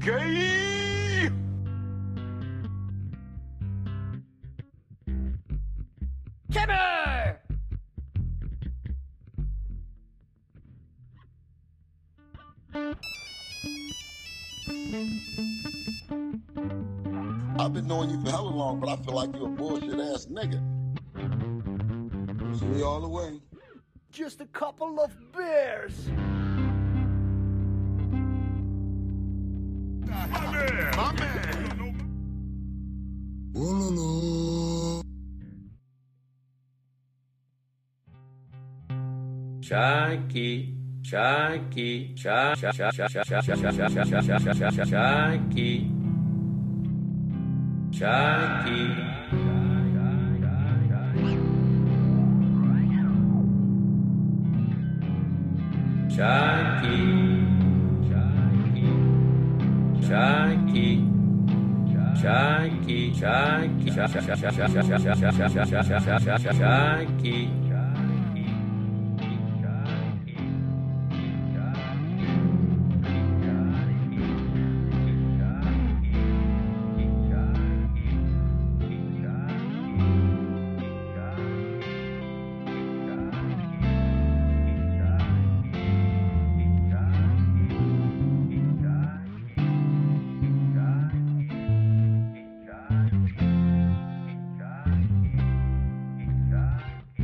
Gay! Timber! I've been knowing you for hella long, but I feel like you're a bullshit ass nigga. See all the way. Just a couple of beers. My man! Ooh, Shaki, Shaki, Shaki, Shaki, Shaki. Shaki, Shaki, Shaki, Shaki, Shaki.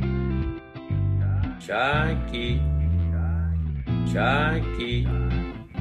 Shaki, Shaki,